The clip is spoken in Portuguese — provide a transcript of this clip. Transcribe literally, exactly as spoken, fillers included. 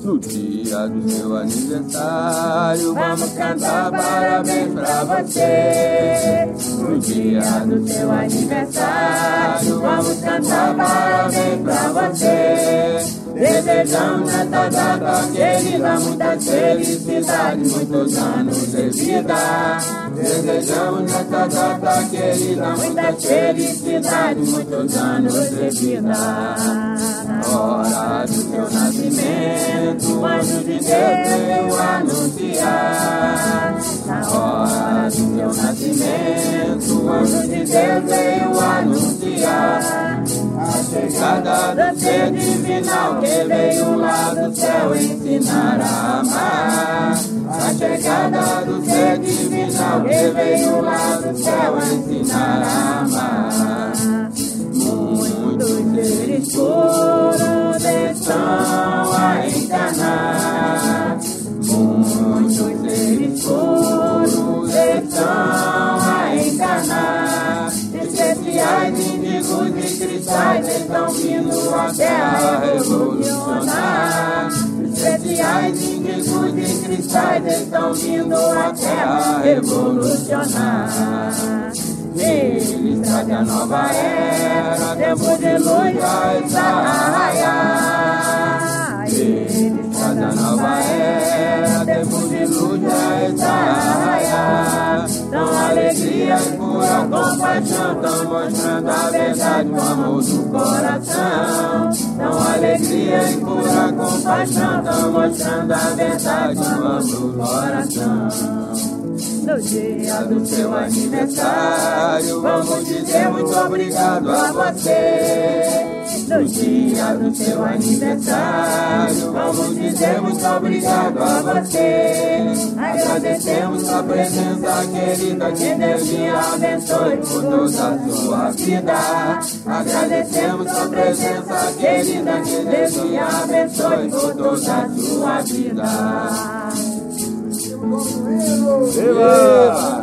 No dia do seu aniversário, vamos cantar parabéns pra você. No dia do seu aniversário, vamos cantar parabéns pra você. Desejamos nesta data querida muitas felicidades, muitos anos de vida. Desejamos nesta data querida muitas felicidades, muitos anos de vida. Hora do seu nascimento, o anjo de Deus veio anunciar. Na hora do seu nascimento, o anjo de Deus veio anunciar. A chegada do ser divinal que veio lá do céu ensinar a amar. A chegada do ser divinal que veio lá do céu ensinar a amar. Muitos seres foram deixam a encarnar. Muitos seres foram deixam a encarnar. Especiais, índigos e cristais estão vindo a terra revolucionar. Especiais, índigos e cristais estão vindo a terra revolucionar. Eles trazem a nova era, tempo de luz já está a raiar. Eles trazem a nova era, tempo de luz já está a raiar. Tão alegria e pura compaixão, tão mostrando a verdade, o amor do coração. Tão alegria e pura compaixão, tão mostrando a verdade, o amor do coração. No dia do seu aniversário, vamos dizer muito obrigado a você. No dia do seu aniversário, vamos dizer muito obrigado a você. Agradecemos sua presença querida, que Deus te abençoe por toda a sua vida. Agradecemos sua presença querida, que Deus te abençoe por toda a sua vida. Viva!